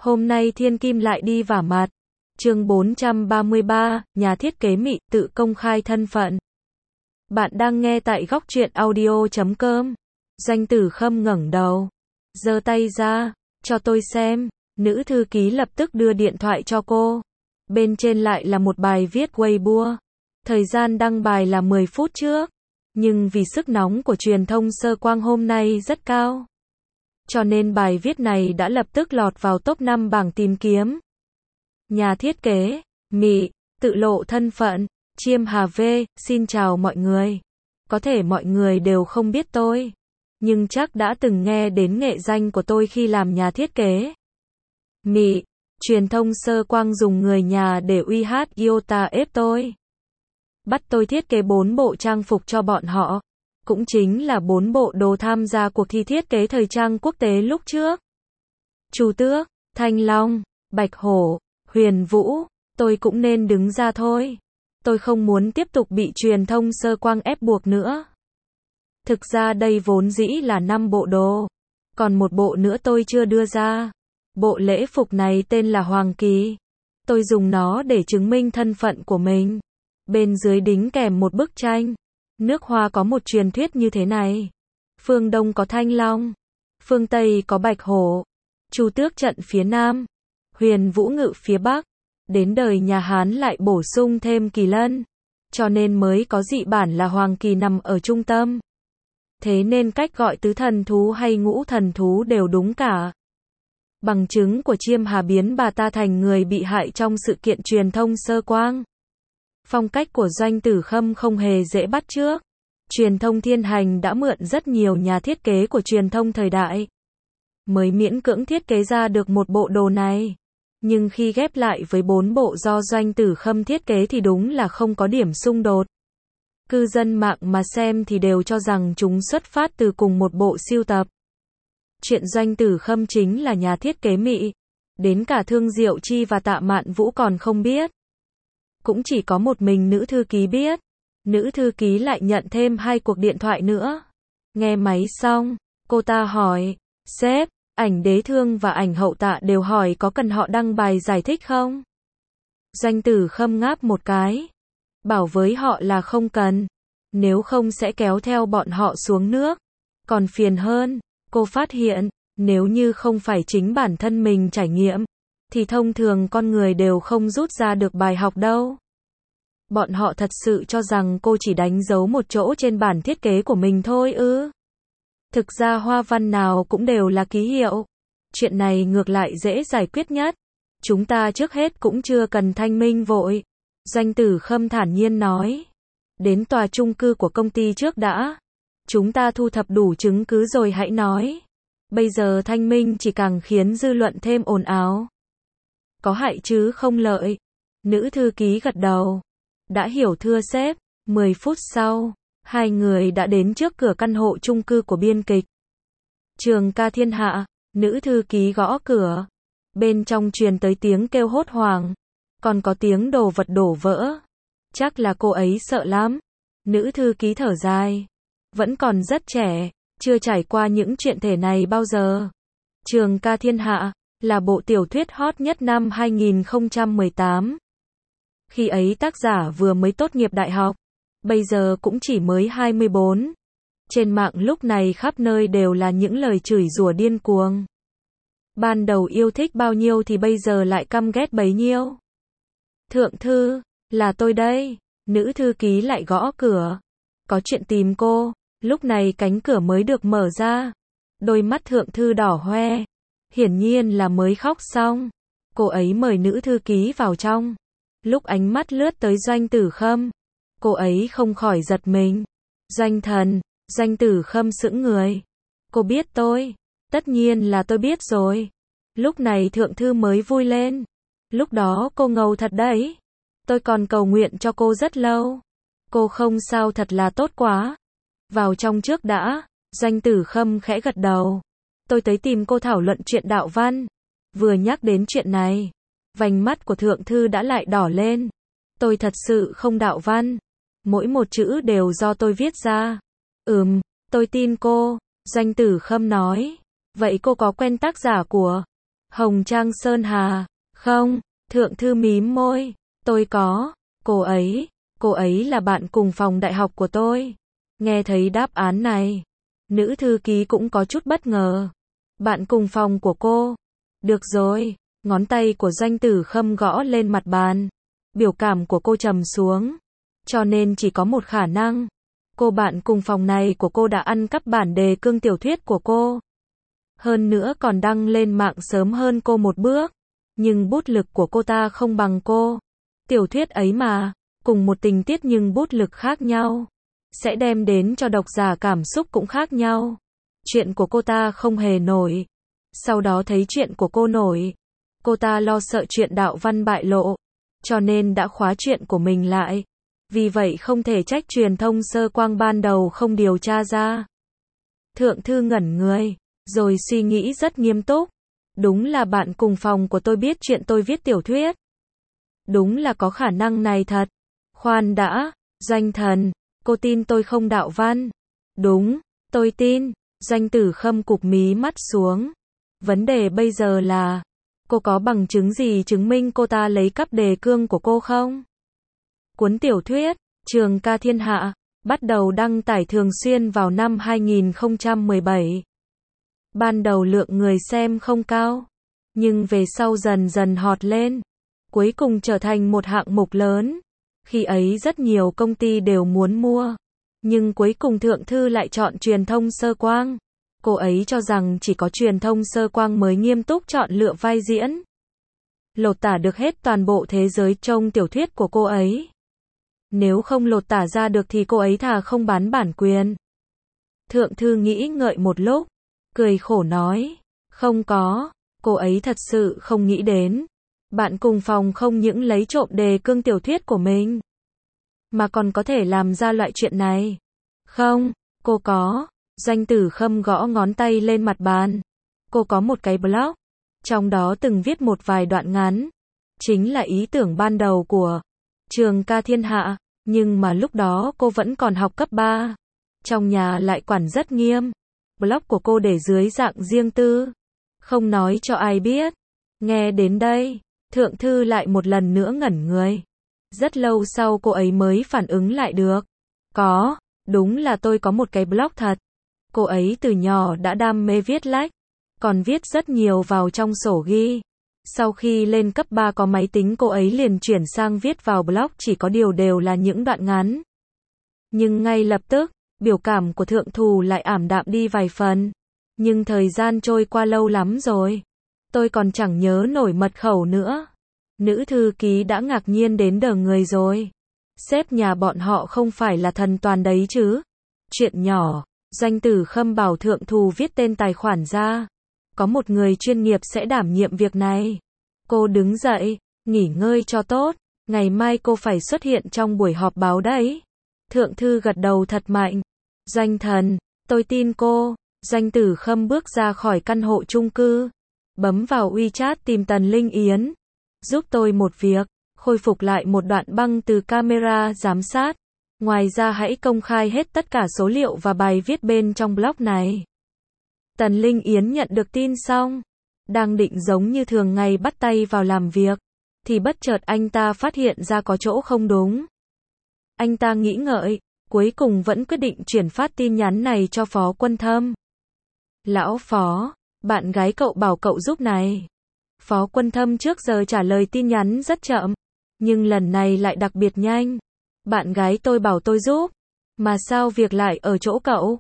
Hôm nay Thiên Kim lại đi vả mặt. Chương 433, nhà thiết kế Mị tự công khai thân phận. Bạn đang nghe tại góc truyện audio.com. Doanh Tử Khâm ngẩng đầu, giơ tay ra, cho tôi xem. Nữ thư ký lập tức đưa điện thoại cho cô. Bên trên lại là một bài viết Weibo. Thời gian đăng bài là 10 phút trước. Nhưng vì sức nóng của truyền thông Sơ Quang hôm nay rất cao, cho nên bài viết này đã lập tức lọt vào top 5 bảng tìm kiếm. Nhà thiết kế Mị tự lộ thân phận. Chiêm Hà V, xin chào mọi người. Có thể mọi người đều không biết tôi, nhưng chắc đã từng nghe đến nghệ danh của tôi khi làm nhà thiết kế Mị. Truyền thông Sơ Quang dùng người nhà để uy hát Iota ép tôi, bắt tôi thiết kế 4 bộ trang phục cho bọn họ. Cũng chính là 4 bộ đồ tham gia cuộc thi thiết kế thời trang quốc tế lúc trước. Chu Tước, Thanh Long, Bạch Hổ, Huyền Vũ, tôi cũng nên đứng ra thôi. Tôi không muốn tiếp tục bị truyền thông Sơ Quang ép buộc nữa. Thực ra đây vốn dĩ là 5 bộ đồ. Còn một bộ nữa tôi chưa đưa ra. Bộ lễ phục này tên là Hoàng Kỳ. Tôi dùng nó để chứng minh thân phận của mình. Bên dưới đính kèm một bức tranh. Nước Hoa có một truyền thuyết như thế này. Phương Đông có Thanh Long, phương Tây có Bạch Hổ, Chu Tước trận phía Nam, Huyền Vũ ngự phía Bắc. Đến đời nhà Hán lại bổ sung thêm Kỳ Lân, cho nên mới có dị bản là Hoàng Kỳ nằm ở trung tâm. Thế nên cách gọi tứ thần thú hay ngũ thần thú đều đúng cả. Bằng chứng của Chiêm Hà biến bà ta thành người bị hại trong sự kiện truyền thông Sơ Quang. Phong cách của Doanh Tử Khâm không hề dễ bắt chước. Truyền thông Thiên Hành đã mượn rất nhiều nhà thiết kế của truyền thông thời đại, mới miễn cưỡng thiết kế ra được một bộ đồ này. Nhưng khi ghép lại với 4 bộ do Doanh Tử Khâm thiết kế thì đúng là không có điểm xung đột. Cư dân mạng mà xem thì đều cho rằng chúng xuất phát từ cùng một bộ sưu tập. Chuyện Doanh Tử Khâm chính là nhà thiết kế Mị, đến cả Thương Diệu Chi và Tạ Mạn Vũ còn không biết. Cũng chỉ có một mình nữ thư ký biết. Nữ thư ký lại nhận thêm 2 cuộc điện thoại nữa. Nghe máy xong, cô ta hỏi, sếp, ảnh Đế Thương và ảnh Hậu Tạ đều hỏi có cần họ đăng bài giải thích không? Doanh Tử Khâm ngáp một cái, bảo với họ là không cần, nếu không sẽ kéo theo bọn họ xuống nước. Còn phiền hơn, cô phát hiện, nếu như không phải chính bản thân mình trải nghiệm, thì thông thường con người đều không rút ra được bài học đâu. Bọn họ thật sự cho rằng cô chỉ đánh dấu một chỗ trên bản thiết kế của mình thôi ư? Thực ra hoa văn nào cũng đều là ký hiệu. Chuyện này ngược lại dễ giải quyết nhất. Chúng ta trước hết cũng chưa cần thanh minh vội. Doanh Tử Khâm thản nhiên nói. Đến tòa chung cư của công ty trước đã. Chúng ta thu thập đủ chứng cứ rồi hãy nói. Bây giờ thanh minh chỉ càng khiến dư luận thêm ồn ào. Có hại chứ không lợi. Nữ thư ký gật đầu. Đã hiểu thưa sếp. 10 phút sau, 2 người đã đến trước cửa căn hộ chung cư của biên kịch Trường Ca Thiên Hạ. Nữ thư ký gõ cửa. Bên trong truyền tới tiếng kêu hốt hoảng. Còn có tiếng đồ vật đổ vỡ. Chắc là cô ấy sợ lắm. Nữ thư ký thở dài. Vẫn còn rất trẻ, chưa trải qua những chuyện thể này bao giờ. Trường Ca Thiên Hạ là bộ tiểu thuyết hot nhất năm 2018. Khi ấy tác giả vừa mới tốt nghiệp đại học, bây giờ cũng chỉ mới 24. Trên mạng lúc này khắp nơi đều là những lời chửi rủa điên cuồng. Ban đầu yêu thích bao nhiêu thì bây giờ lại căm ghét bấy nhiêu. Thượng thư, là tôi đây. Nữ thư ký lại gõ cửa. Có chuyện tìm cô. Lúc này cánh cửa mới được mở ra. Đôi mắt thượng thư đỏ hoe. Hiển nhiên là mới khóc xong. Cô ấy mời nữ thư ký vào trong. Lúc ánh mắt lướt tới Doanh Tử Khâm, cô ấy không khỏi giật mình. Doanh thần. Doanh Tử Khâm sững người. Cô biết tôi? Tất nhiên là tôi biết rồi. Lúc này thượng thư mới vui lên. Lúc đó cô ngầu thật đấy. Tôi còn cầu nguyện cho cô rất lâu. Cô không sao thật là tốt quá. Vào trong trước đã. Doanh Tử Khâm khẽ gật đầu. Tôi tới tìm cô thảo luận chuyện đạo văn. Vừa nhắc đến chuyện này, vành mắt của thượng thư đã lại đỏ lên. Tôi thật sự không đạo văn. Mỗi một chữ đều do tôi viết ra. Tôi tin cô. Doanh Tử Khâm nói. Vậy cô có quen tác giả của Hồng Trang Sơn Hà. Không, Thượng Thư mím môi. Tôi có. Cô ấy là bạn cùng phòng đại học của tôi. Nghe thấy đáp án này, nữ thư ký cũng có chút bất ngờ. Bạn cùng phòng của cô. Được rồi, ngón tay của Doanh Tử Khâm gõ lên mặt bàn. Biểu cảm của cô trầm xuống. Cho nên chỉ có một khả năng. Cô bạn cùng phòng này của cô đã ăn cắp bản đề cương tiểu thuyết của cô. Hơn nữa còn đăng lên mạng sớm hơn cô một bước. Nhưng bút lực của cô ta không bằng cô. Tiểu thuyết ấy mà, cùng một tình tiết nhưng bút lực khác nhau. Sẽ đem đến cho độc giả cảm xúc cũng khác nhau. Chuyện của cô ta không hề nổi. Sau đó thấy chuyện của cô nổi. Cô ta lo sợ chuyện đạo văn bại lộ. Cho nên đã khóa chuyện của mình lại. Vì vậy không thể trách truyền thông Sơ Quang ban đầu không điều tra ra. Thượng thư ngẩn người, rồi suy nghĩ rất nghiêm túc. Đúng là bạn cùng phòng của tôi biết chuyện tôi viết tiểu thuyết. Đúng là có khả năng này thật. Khoan đã, Doanh thần, cô tin tôi không đạo văn? Đúng, tôi tin. Doanh Tử Khâm cụp mí mắt xuống. Vấn đề bây giờ là, cô có bằng chứng gì chứng minh cô ta lấy cắp đề cương của cô không? Cuốn tiểu thuyết, Trường Ca Thiên Hạ, bắt đầu đăng tải thường xuyên vào năm 2017. Ban đầu lượng người xem không cao, nhưng về sau dần dần hot lên. Cuối cùng trở thành một hạng mục lớn. Khi ấy rất nhiều công ty đều muốn mua. Nhưng cuối cùng Thượng Thư lại chọn truyền thông Sơ Quang. Cô ấy cho rằng chỉ có truyền thông Sơ Quang mới nghiêm túc chọn lựa vai diễn. Lột tả được hết toàn bộ thế giới trong tiểu thuyết của cô ấy. Nếu không lột tả ra được thì cô ấy thà không bán bản quyền. Thượng Thư nghĩ ngợi một lúc, cười khổ nói, không có, cô ấy thật sự không nghĩ đến. Bạn cùng phòng không những lấy trộm đề cương tiểu thuyết của mình, mà còn có thể làm ra loại chuyện này. Không, cô có. Doanh Tử Khâm gõ ngón tay lên mặt bàn. Cô có một cái blog, trong đó từng viết một vài đoạn ngắn. Chính là ý tưởng ban đầu của Trường Ca Thiên Hạ. Nhưng mà lúc đó cô vẫn còn học cấp 3. Trong nhà lại quản rất nghiêm. Blog của cô để dưới dạng riêng tư. Không nói cho ai biết. Nghe đến đây, Thượng Thư lại một lần nữa ngẩn người. Rất lâu sau cô ấy mới phản ứng lại được. Có, đúng là tôi có một cái blog thật. Cô ấy từ nhỏ đã đam mê viết lách. Còn viết rất nhiều vào trong sổ ghi. Sau khi lên cấp 3 có máy tính cô ấy liền chuyển sang viết vào blog, chỉ có điều đều là những đoạn ngắn. Nhưng ngay lập tức, biểu cảm của Thượng Thư lại ảm đạm đi vài phần. Nhưng thời gian trôi qua lâu lắm rồi. Tôi còn chẳng nhớ nổi mật khẩu nữa. Nữ thư ký đã ngạc nhiên đến đờ người rồi. Sếp nhà bọn họ không phải là thần toàn đấy chứ. Chuyện nhỏ, Doanh Tử Khâm bảo Thượng Thư viết tên tài khoản ra. Có một người chuyên nghiệp sẽ đảm nhiệm việc này. Cô đứng dậy, nghỉ ngơi cho tốt. Ngày mai cô phải xuất hiện trong buổi họp báo đấy. Thượng Thư gật đầu thật mạnh. Doanh thần, tôi tin cô. Doanh Tử Khâm bước ra khỏi căn hộ chung cư. Bấm vào WeChat tìm Tần Linh Yến. Giúp tôi một việc, khôi phục lại một đoạn băng từ camera giám sát. Ngoài ra hãy công khai hết tất cả số liệu và bài viết bên trong blog này. Tần Linh Yến nhận được tin xong, đang định giống như thường ngày bắt tay vào làm việc, thì bất chợt anh ta phát hiện ra có chỗ không đúng. Anh ta nghĩ ngợi, cuối cùng vẫn quyết định chuyển phát tin nhắn này cho Phó Quân Thâm. Lão Phó, bạn gái cậu bảo cậu giúp này. Phó Quân Thâm trước giờ trả lời tin nhắn rất chậm, nhưng lần này lại đặc biệt nhanh. Bạn gái tôi bảo tôi giúp, mà sao việc lại ở chỗ cậu?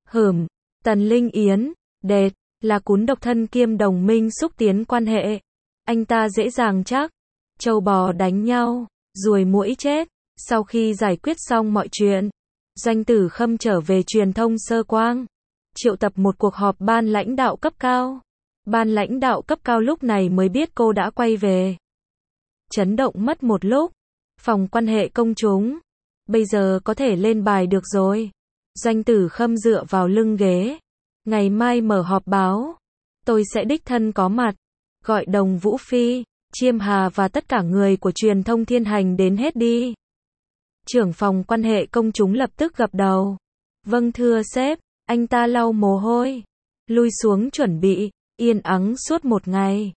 Tần Linh Yến, đệt, là cún độc thân kiêm đồng minh xúc tiến quan hệ. Anh ta dễ dàng chắc. Trâu bò đánh nhau, ruồi muỗi chết. Sau khi giải quyết xong mọi chuyện, Doanh Tử Khâm trở về truyền thông Sơ Quang. Triệu tập một cuộc họp ban lãnh đạo cấp cao. Ban lãnh đạo cấp cao lúc này mới biết cô đã quay về. Chấn động mất một lúc. Phòng quan hệ công chúng. Bây giờ có thể lên bài được rồi. Doanh Tử Khâm dựa vào lưng ghế. Ngày mai mở họp báo. Tôi sẽ đích thân có mặt. Gọi Đồng Vũ Phi, Chiêm Hà và tất cả người của truyền thông Thiên Hành đến hết đi. Trưởng phòng quan hệ công chúng lập tức gập đầu. Vâng thưa sếp. Anh ta lau mồ hôi. Lui xuống chuẩn bị. Yên ắng suốt một ngày.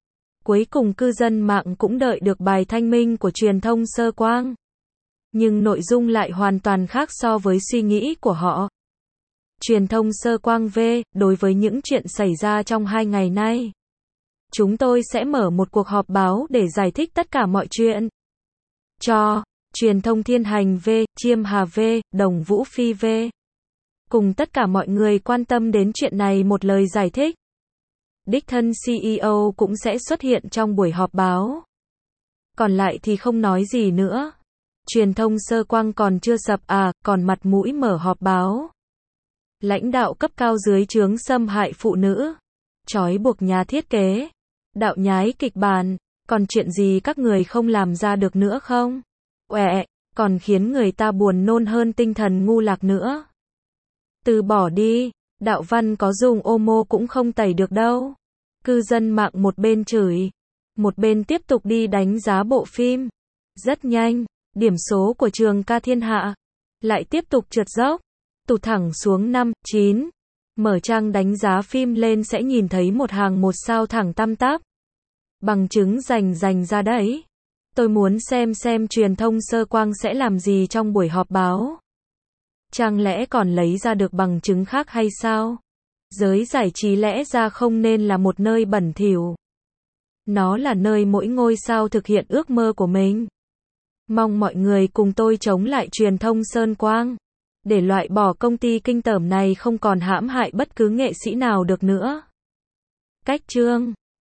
Cuối cùng cư dân mạng cũng đợi được bài thanh minh của truyền thông Sơ Quang. Nhưng nội dung lại hoàn toàn khác so với suy nghĩ của họ. Truyền thông Sơ Quang V, đối với những chuyện xảy ra trong 2 ngày nay, chúng tôi sẽ mở một cuộc họp báo để giải thích tất cả mọi chuyện. Cho truyền thông Thiên Hành V, Chiêm Hà V, Đồng Vũ Phi V, cùng tất cả mọi người quan tâm đến chuyện này một lời giải thích. Đích thân CEO cũng sẽ xuất hiện trong buổi họp báo. Còn lại thì không nói gì nữa. Truyền thông Sơ Quang còn chưa sập còn mặt mũi mở họp báo. Lãnh đạo cấp cao dưới trướng xâm hại phụ nữ, trói buộc nhà thiết kế, đạo nhái kịch bản, còn chuyện gì các người không làm ra được nữa không? Còn khiến người ta buồn nôn hơn tinh thần ngu lạc nữa. Từ bỏ đi, đạo văn có dùng Omo cũng không tẩy được đâu. Cư dân mạng một bên chửi, một bên tiếp tục đi đánh giá bộ phim. Rất nhanh, điểm số của Trường Ca Thiên Hạ lại tiếp tục trượt dốc, tụt thẳng xuống 5, 9. Mở trang đánh giá phim lên sẽ nhìn thấy một hàng 1 sao thẳng tăm tắp. Bằng chứng rành ra đấy. Tôi muốn xem truyền thông Sơ Quang sẽ làm gì trong buổi họp báo. Chẳng lẽ còn lấy ra được bằng chứng khác hay sao? Giới giải trí lẽ ra không nên là một nơi bẩn thỉu. Nó là nơi mỗi ngôi sao thực hiện ước mơ của mình. Mong mọi người cùng tôi chống lại truyền thông Sơn Quang, để loại bỏ công ty kinh tởm này không còn hãm hại bất cứ nghệ sĩ nào được nữa. Cách chương